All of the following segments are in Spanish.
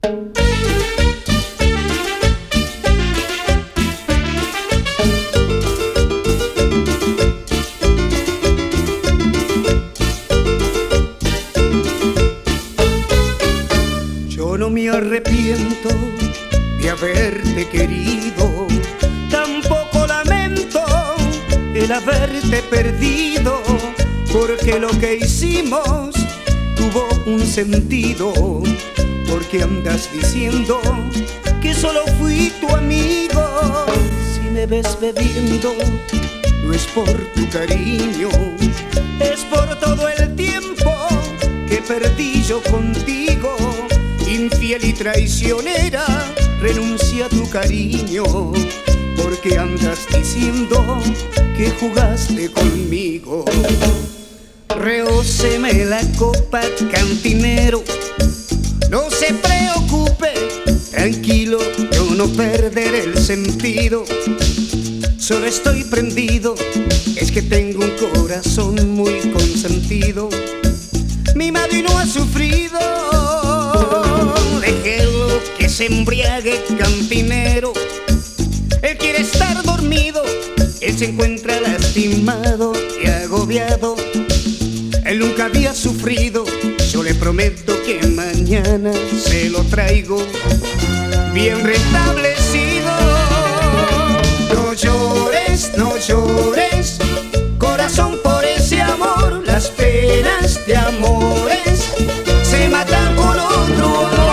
Yo no me arrepiento de haberte querido, tampoco lamento el haberte perdido, porque lo que hicimos tuvo un sentido. Porque andas diciendo que solo fui tu amigo. Si me ves bebiendo, no es por tu cariño, es por todo el tiempo que perdí yo contigo. Infiel y traicionera, renuncia a tu cariño, porque andas diciendo que jugaste conmigo. Rehóseme la copa, cantinero, no se preocupe, tranquilo, yo no perderé el sentido. Solo estoy prendido, es que tengo un corazón muy consentido. Mi madre no ha sufrido, déjelo que se embriague, cantinero. Él quiere estar dormido, él se encuentra lastimado y agobiado. Él nunca había sufrido, yo le prometo que mañana se lo traigo bien restablecido. No llores, no llores, corazón, por ese amor. Las penas de amores se matan con otro amor.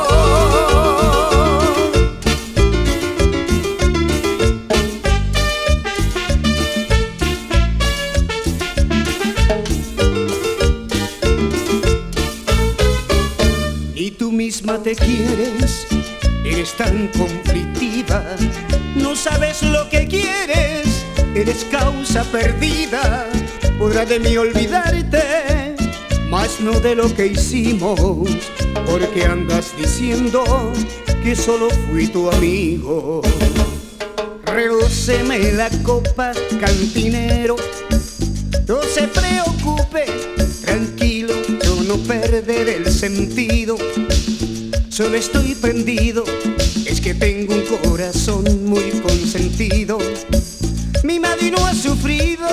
Y tú misma te quieres, eres tan conflictiva, no sabes lo que quieres, eres causa perdida. Podrás de mí olvidarte, mas no de lo que hicimos, porque andas diciendo que solo fui tu amigo. Rehóseme la copa, cantinero, no se preocupe, tranquilo, yo no perderé el sentido. Solo estoy prendido, es que tengo un corazón muy consentido. Mi madre no ha sufrido,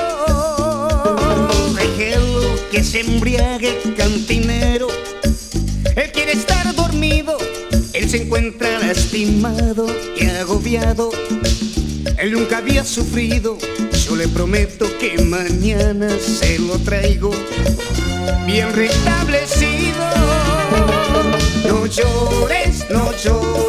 déjelo que se embriague, cantinero. Él quiere estar dormido, él se encuentra lastimado y agobiado. Él nunca había sufrido, yo le prometo que mañana se lo traigo bien restablecido. No llores, no llores,